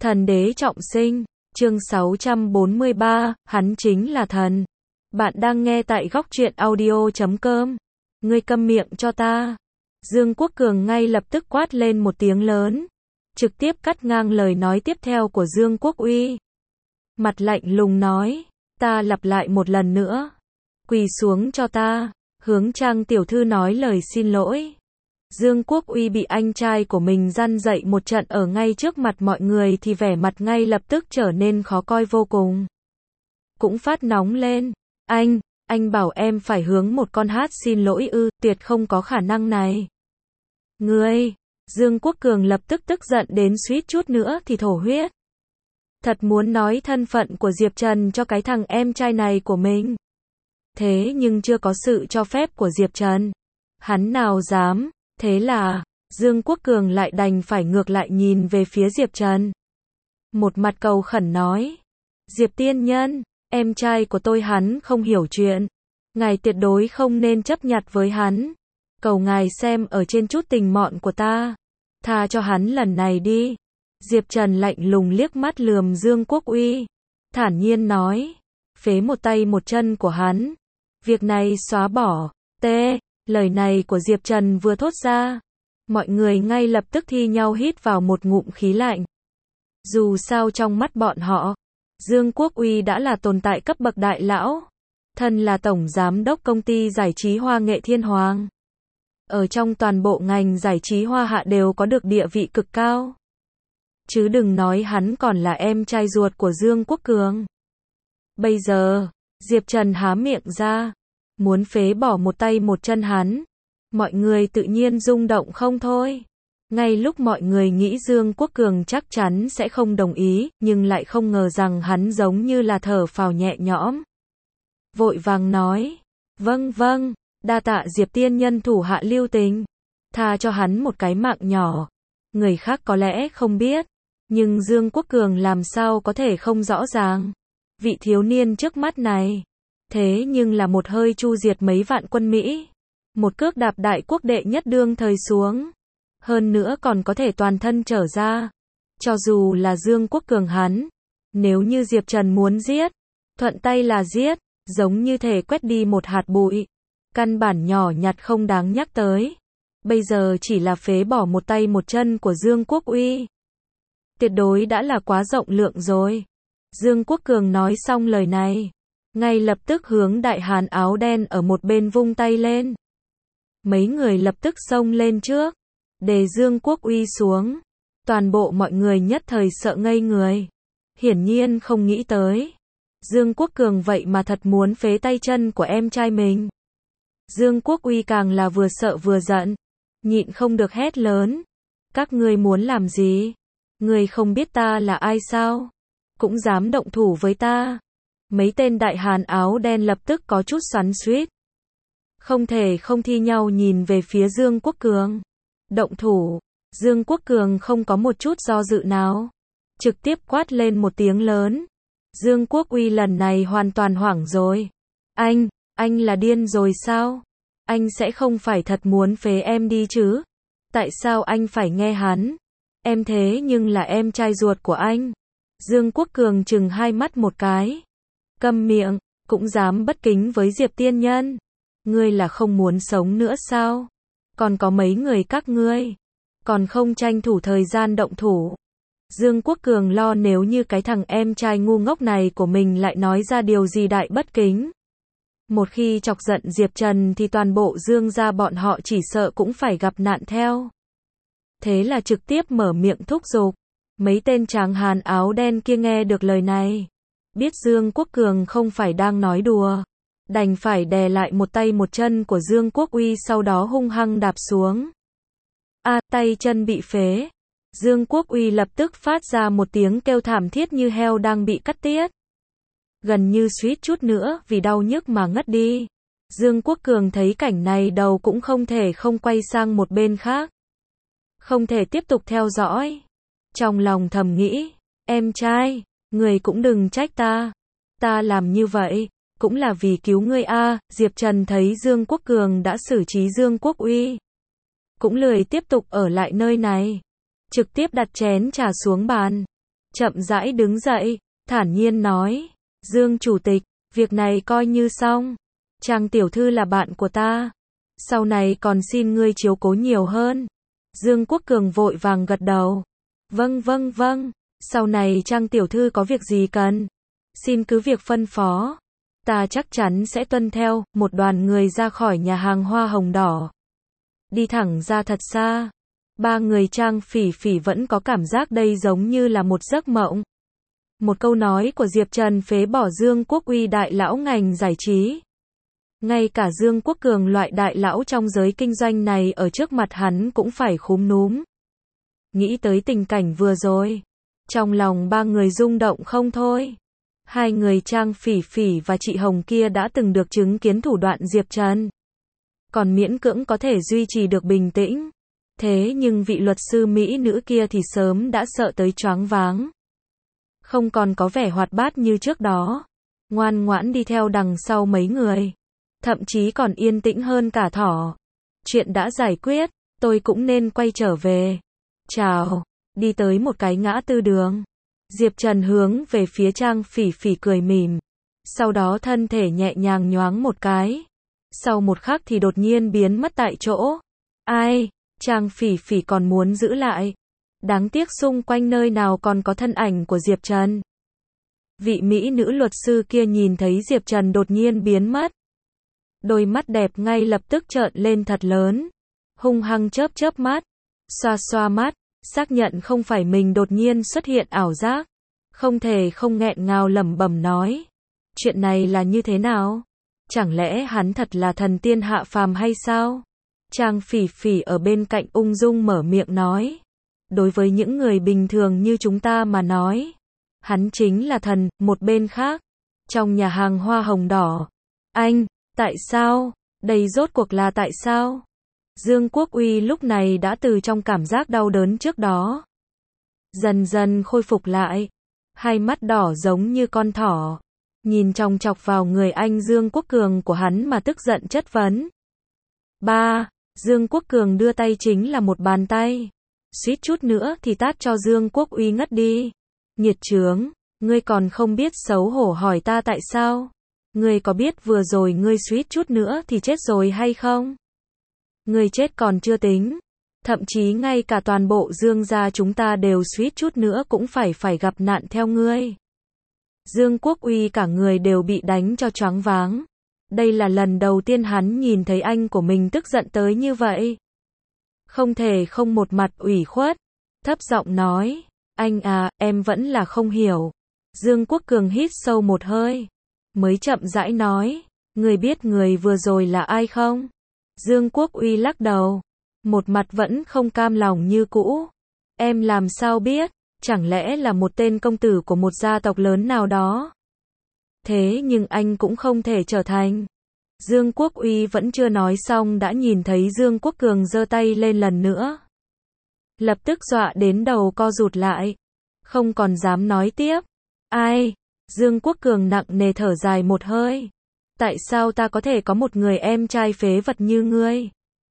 Thần đế trọng sinh, chương 643, hắn chính là thần. Bạn đang nghe tại góc truyện audio.com. Ngươi câm miệng cho ta. Dương Quốc Cường ngay lập tức quát lên một tiếng lớn, trực tiếp cắt ngang lời nói tiếp theo của Dương Quốc Uy. Mặt lạnh lùng nói, ta lặp lại một lần nữa. Quỳ xuống cho ta, hướng Trang tiểu thư nói lời xin lỗi. Dương Quốc Uy bị anh trai của mình răn dậy một trận ở ngay trước mặt mọi người thì vẻ mặt ngay lập tức trở nên khó coi vô cùng. Cũng phát nóng lên, anh bảo em phải hướng một con hát xin lỗi ư, tuyệt không có khả năng này. Ngươi, Dương Quốc Cường lập tức tức giận đến suýt chút nữa thì thổ huyết. Thật muốn nói thân phận của Diệp Trần cho cái thằng em trai này của mình. Thế nhưng chưa có sự cho phép của Diệp Trần. Hắn nào dám. Thế là, Dương Quốc Cường lại đành phải ngược lại nhìn về phía Diệp Trần. Một mặt cầu khẩn nói, Diệp tiên nhân, em trai của tôi hắn không hiểu chuyện. Ngài tuyệt đối không nên chấp nhặt với hắn. Cầu ngài xem ở trên chút tình mọn của ta. Tha cho hắn lần này đi. Diệp Trần lạnh lùng liếc mắt lườm Dương Quốc Uy. Thản nhiên nói, phế một tay một chân của hắn. Việc này xóa bỏ. Lời này của Diệp Trần vừa thốt ra, mọi người ngay lập tức thi nhau hít vào một ngụm khí lạnh. Dù sao trong mắt bọn họ, Dương Quốc Uy đã là tồn tại cấp bậc đại lão, thân là tổng giám đốc công ty giải trí Hoa Nghệ Thiên Hoàng. Ở trong toàn bộ ngành giải trí Hoa Hạ đều có được địa vị cực cao. Chứ đừng nói hắn còn là em trai ruột của Dương Quốc Cường. Bây giờ, Diệp Trần há miệng ra, muốn phế bỏ một tay một chân hắn, mọi người tự nhiên rung động không thôi. Ngay lúc mọi người nghĩ Dương Quốc Cường chắc chắn sẽ không đồng ý, nhưng lại không ngờ rằng hắn giống như là thở phào nhẹ nhõm. Vội vàng nói, vâng, đa tạ Diệp tiên nhân thủ hạ lưu tình, tha cho hắn một cái mạng nhỏ. Người khác có lẽ không biết, nhưng Dương Quốc Cường làm sao có thể không rõ ràng. Vị thiếu niên trước mắt này, thế nhưng là một hơi chu diệt mấy vạn quân Mỹ. Một cước đạp đại quốc đệ nhất đương thời xuống. Hơn nữa còn có thể toàn thân trở ra. Cho dù là Dương Quốc Cường hắn, nếu như Diệp Trần muốn giết, thuận tay là giết, giống như thể quét đi một hạt bụi. Căn bản nhỏ nhặt không đáng nhắc tới. Bây giờ chỉ là phế bỏ một tay một chân của Dương Quốc Uy. Tuyệt đối đã là quá rộng lượng rồi. Dương Quốc Cường nói xong lời này, ngay lập tức hướng đại hán áo đen ở một bên vung tay lên. Mấy người lập tức xông lên trước, để Dương Quốc Uy xuống. Toàn bộ mọi người nhất thời sợ ngây người. Hiển nhiên không nghĩ tới, Dương Quốc Cường vậy mà thật muốn phế tay chân của em trai mình. Dương Quốc Uy càng là vừa sợ vừa giận, nhịn không được hét lớn. Các ngươi muốn làm gì? Ngươi không biết ta là ai sao? Cũng dám động thủ với ta? Mấy tên đại hán áo đen lập tức có chút xoắn xuýt. Không thể không thi nhau nhìn về phía Dương Quốc Cường. Động thủ, Dương Quốc Cường không có một chút do dự nào. Trực tiếp quát lên một tiếng lớn. Dương Quốc Uy lần này hoàn toàn hoảng rồi. Anh là điên rồi sao? Anh sẽ không phải thật muốn phế em đi chứ? Tại sao anh phải nghe hắn? Em thế nhưng là em trai ruột của anh. Dương Quốc Cường trừng hai mắt một cái. Câm miệng, cũng dám bất kính với Diệp tiên nhân. Ngươi là không muốn sống nữa sao? Còn có mấy người các ngươi, còn không tranh thủ thời gian động thủ. Dương Quốc Cường lo nếu như cái thằng em trai ngu ngốc này của mình lại nói ra điều gì đại bất kính. Một khi chọc giận Diệp Trần thì toàn bộ Dương gia bọn họ chỉ sợ cũng phải gặp nạn theo. Thế là trực tiếp mở miệng thúc giục. Mấy tên tráng hán áo đen kia nghe được lời này, biết Dương Quốc Cường không phải đang nói đùa, đành phải đè lại một tay một chân của Dương Quốc Uy, sau đó hung hăng đạp xuống. Tay chân bị phế. Dương Quốc Uy lập tức phát ra một tiếng kêu thảm thiết như heo đang bị cắt tiết. Gần như suýt chút nữa vì đau nhức mà ngất đi. Dương Quốc Cường thấy cảnh này đầu cũng không thể không quay sang một bên khác. Không thể tiếp tục theo dõi. Trong lòng thầm nghĩ, em trai, người cũng đừng trách ta. Ta làm như vậy, cũng là vì cứu ngươi a. Diệp Trần thấy Dương Quốc Cường đã xử trí Dương Quốc Uy, cũng lười tiếp tục ở lại nơi này. Trực tiếp đặt chén trà xuống bàn. chậm rãi đứng dậy, thản nhiên nói, Dương Chủ tịch, việc này coi như xong. Trang tiểu thư là bạn của ta. Sau này còn xin ngươi chiếu cố nhiều hơn. Dương Quốc Cường vội vàng gật đầu. Vâng vâng vâng, sau này Trang tiểu thư có việc gì cần, xin cứ việc phân phó. Ta chắc chắn sẽ tuân theo. Một đoàn người ra khỏi nhà hàng Hoa Hồng Đỏ. Đi thẳng ra thật xa. Ba người Trang Phỉ Phỉ vẫn có cảm giác đây giống như là một giấc mộng. Một câu nói của Diệp Trần phế bỏ Dương Quốc Uy đại lão ngành giải trí. Ngay cả Dương Quốc Cường loại đại lão trong giới kinh doanh này ở trước mặt hắn cũng phải khúm núm. Nghĩ tới tình cảnh vừa rồi, trong lòng ba người rung động không thôi. Hai người Trang Phỉ Phỉ và chị Hồng kia đã từng được chứng kiến thủ đoạn Diệp Trần, còn miễn cưỡng có thể duy trì được bình tĩnh. Thế nhưng vị luật sư Mỹ nữ kia thì sớm đã sợ tới choáng váng. Không còn có vẻ hoạt bát như trước đó. Ngoan ngoãn đi theo đằng sau mấy người. Thậm chí còn yên tĩnh hơn cả thỏ. Chuyện đã giải quyết, tôi cũng nên quay trở về. Chào. Đi tới một cái ngã tư đường. Diệp Trần hướng về phía Trang Phỉ Phỉ cười mỉm. Sau đó thân thể nhẹ nhàng nhoáng một cái. Sau một khắc thì đột nhiên biến mất tại chỗ. Ai? Trang Phỉ Phỉ còn muốn giữ lại. Đáng tiếc xung quanh nơi nào còn có thân ảnh của Diệp Trần. Vị mỹ nữ luật sư kia nhìn thấy Diệp Trần đột nhiên biến mất. Đôi mắt đẹp ngay lập tức trợn lên thật lớn. Hung hăng chớp chớp mắt. Xoa xoa mắt. Xác nhận không phải mình đột nhiên xuất hiện ảo giác. Không thể không nghẹn ngào lẩm bẩm nói. Chuyện này là như thế nào? Chẳng lẽ hắn thật là thần tiên hạ phàm hay sao? Trang Phỉ Phỉ ở bên cạnh ung dung mở miệng nói. Đối với những người bình thường như chúng ta mà nói, hắn chính là thần. Một bên khác, trong nhà hàng Hoa Hồng Đỏ. Anh, tại sao? Đây rốt cuộc là tại sao? Dương Quốc Uy lúc này đã từ trong cảm giác đau đớn trước đó dần dần khôi phục lại. Hai mắt đỏ giống như con thỏ. Nhìn chòng chọc vào người anh Dương Quốc Cường của hắn mà tức giận chất vấn. Ba, Dương Quốc Cường đưa tay chính là một bàn tay. Suýt chút nữa thì tát cho Dương Quốc Uy ngất đi. Nghiệt chướng, ngươi còn không biết xấu hổ hỏi ta tại sao? Ngươi có biết vừa rồi ngươi suýt chút nữa thì chết rồi hay không? Ngươi chết còn chưa tính. Thậm chí ngay cả toàn bộ Dương gia chúng ta đều suýt chút nữa cũng phải gặp nạn theo ngươi. Dương Quốc Uy cả người đều bị đánh cho choáng váng. Đây là lần đầu tiên hắn nhìn thấy anh của mình tức giận tới như vậy. Không thể không một mặt ủy khuất. Thấp giọng nói. Anh à, em vẫn là không hiểu. Dương Quốc Cường hít sâu một hơi. Mới chậm rãi nói. Người biết người vừa rồi là ai không? Dương Quốc Uy lắc đầu. Một mặt vẫn không cam lòng như cũ. Em làm sao biết? Chẳng lẽ là một tên công tử của một gia tộc lớn nào đó? Thế nhưng anh cũng không thể trở thành. Dương Quốc Uy vẫn chưa nói xong đã nhìn thấy Dương Quốc Cường giơ tay lên lần nữa. Lập tức dọa đến đầu co rụt lại. Không còn dám nói tiếp. Ai? Dương Quốc Cường nặng nề thở dài một hơi. Tại sao ta có thể có một người em trai phế vật như ngươi?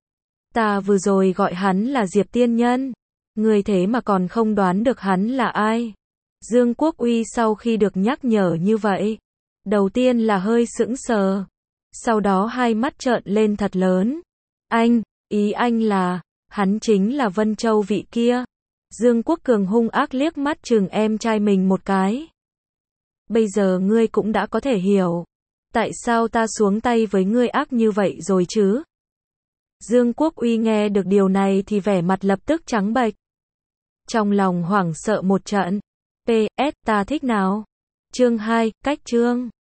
Ta vừa rồi gọi hắn là Diệp Tiên Nhân. Ngươi thế mà còn không đoán được hắn là ai? Dương Quốc Uy sau khi được nhắc nhở như vậy, đầu tiên là hơi sững sờ. Sau đó hai mắt trợn lên thật lớn. Anh, ý anh là, hắn chính là Vân Châu vị kia. Dương Quốc Cường hung ác liếc mắt chừng em trai mình một cái. Bây giờ ngươi cũng đã có thể hiểu. Tại sao ta xuống tay với ngươi ác như vậy rồi chứ? Dương Quốc Uy nghe được điều này thì vẻ mặt lập tức trắng bệch. Trong lòng hoảng sợ một trận. PS, ta thích nào? Chương 2, cách chương.